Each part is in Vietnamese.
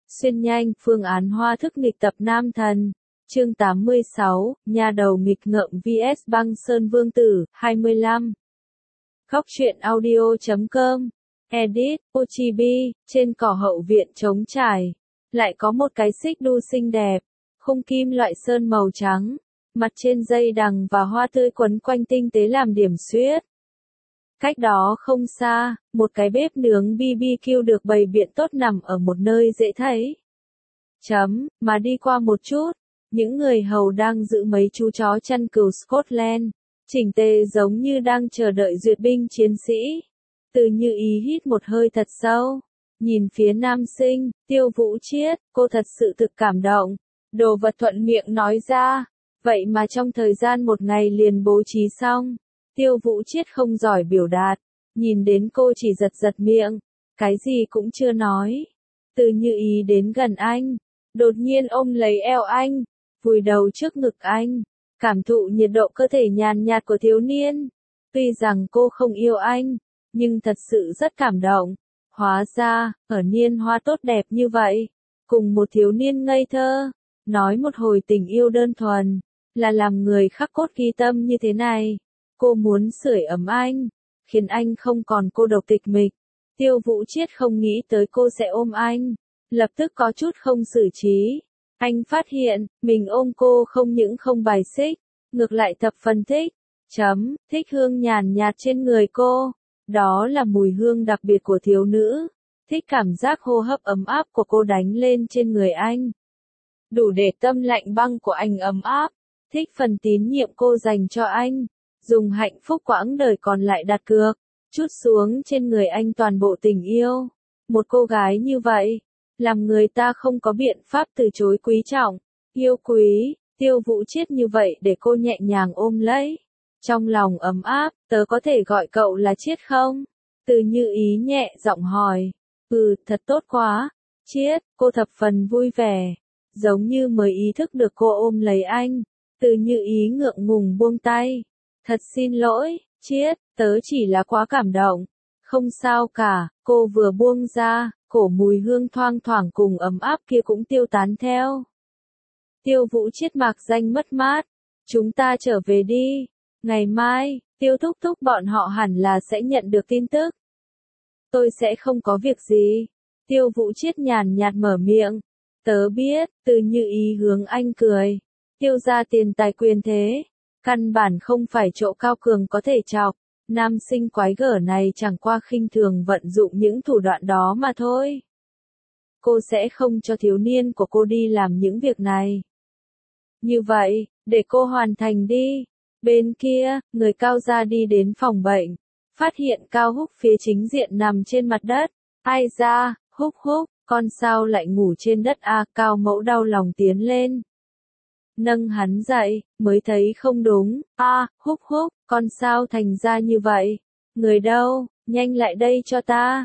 Xuyên nhanh, phương án hoa thức nghịch tập nam thần. Chương 86, nhà đầu nghịch ngợm vs băng sơn vương tử, 25. Góc truyện audio.com. Edit, Ochibi, trên cỏ hậu viện trống trải. Lại có một cái xích đu xinh đẹp. Khung kim loại sơn màu trắng. Mặt trên dây đằng và hoa tươi quấn quanh tinh tế làm điểm xuyết. Cách đó không xa, một cái bếp nướng BBQ được bày biện tốt nằm ở một nơi dễ thấy. Mà đi qua một chút, những người hầu đang giữ mấy chú chó chăn cừu Scotland, chỉnh tề giống như đang chờ đợi duyệt binh chiến sĩ. Từ Như Ý hít một hơi thật sâu, nhìn phía nam sinh, Tiêu Vũ Chiết, cô thật sự thực cảm động. Đồ vật thuận miệng nói ra, vậy mà trong thời gian một ngày liền bố trí xong. Tiêu Vũ Chiết không giỏi biểu đạt, nhìn đến cô chỉ giật miệng, cái gì cũng chưa nói. Từ Như Ý đến gần anh, đột nhiên ôm lấy eo anh, vùi đầu trước ngực anh, cảm thụ nhiệt độ cơ thể nhàn nhạt của thiếu niên. Tuy rằng cô không yêu anh, nhưng thật sự rất cảm động. Hóa ra, ở niên hoa tốt đẹp như vậy, cùng một thiếu niên ngây thơ, nói một hồi tình yêu đơn thuần, là làm người khắc cốt ghi tâm như thế này. Cô muốn sưởi ấm anh, khiến anh không còn cô độc tịch mịch. Tiêu Vũ Chiết không nghĩ tới cô sẽ ôm anh, lập tức có chút không xử trí. Anh phát hiện, mình ôm cô không những không bài xích, ngược lại thập phần thích. Thích hương nhàn nhạt trên người cô, đó là mùi hương đặc biệt của thiếu nữ. Thích cảm giác hô hấp ấm áp của cô đánh lên trên người anh. Đủ để tâm lạnh băng của anh ấm áp. Thích phần tín nhiệm cô dành cho anh. Dùng hạnh phúc quãng đời còn lại đặt cược, trút xuống trên người anh toàn bộ tình yêu. Một cô gái như vậy, làm người ta không có biện pháp từ chối quý trọng, yêu quý. Tiêu Vũ Chiết như vậy để cô nhẹ nhàng ôm lấy. Trong lòng ấm áp, tớ có thể gọi cậu là Chiết không? Từ Như Ý nhẹ giọng hỏi. Thật tốt quá. Chiết, cô thập phần vui vẻ, giống như mới ý thức được cô ôm lấy anh. Từ Như Ý ngượng ngùng buông tay. Thật xin lỗi, Chiết, tớ chỉ là quá cảm động. Không sao cả, cô vừa buông ra, cổ mùi hương thoang thoảng cùng ấm áp kia cũng tiêu tán theo. Tiêu Vũ Chiết mạc danh mất mát. Chúng ta trở về đi. Ngày mai, Tiêu thúc thúc bọn họ hẳn là sẽ nhận được tin tức. Tôi sẽ không có việc gì. Tiêu Vũ Chiết nhàn nhạt mở miệng. Tớ biết, Từ Như Ý hướng anh cười. Tiêu ra tiền tài quyền thế. Căn bản không phải chỗ cao cường có thể chọc. Nam sinh quái gở này chẳng qua khinh thường vận dụng những thủ đoạn đó mà thôi. Cô sẽ không cho thiếu niên của cô đi làm những việc này. Như vậy, để cô hoàn thành đi. Bên kia, người Cao gia đi đến phòng bệnh. Phát hiện Cao Húc phía chính diện nằm trên mặt đất. Ai ra, Húc, con sao lại ngủ trên đất à? Cao mẫu đau lòng tiến lên. Nâng hắn dậy, mới thấy không đúng. Húc, con sao thành ra như vậy? Người đâu, nhanh lại đây cho ta.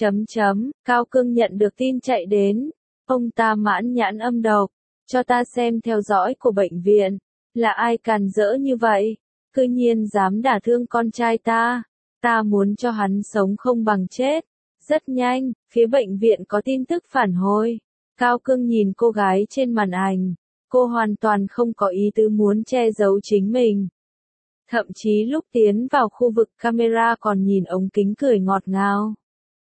Cao Cương nhận được tin chạy đến. Ông ta mãn nhãn âm độc. Cho ta xem theo dõi của bệnh viện. Là ai càn rỡ như vậy? Cư nhiên dám đả thương con trai ta. Ta muốn cho hắn sống không bằng chết. Rất nhanh, phía bệnh viện có tin tức phản hồi. Cao Cương nhìn cô gái trên màn ảnh. Cô hoàn toàn không có ý tứ muốn che giấu chính mình. Thậm chí lúc tiến vào khu vực camera còn nhìn ống kính cười ngọt ngào.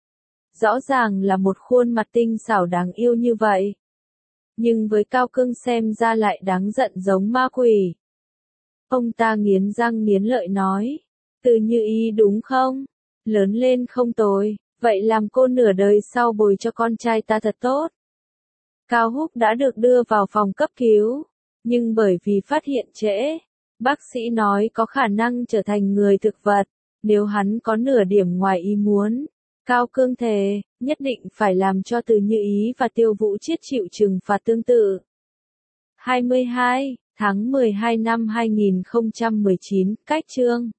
Rõ ràng là một khuôn mặt tinh xảo đáng yêu như vậy. Nhưng với Cao Cương xem ra lại đáng giận giống ma quỷ. Ông ta nghiến răng nghiến lợi nói. Từ Như Ý đúng không? Lớn lên không tồi, vậy làm cô nửa đời sau bồi cho con trai ta thật tốt. Cao Húc đã được đưa vào phòng cấp cứu, nhưng bởi vì phát hiện trễ, bác sĩ nói có khả năng trở thành người thực vật, nếu hắn có nửa điểm ngoài ý muốn. Cao Cương thề, nhất định phải làm cho Từ Như Ý và Tiêu Vũ Chiết chịu trừng phạt tương tự. 22, tháng 12 năm 2019, cách chương.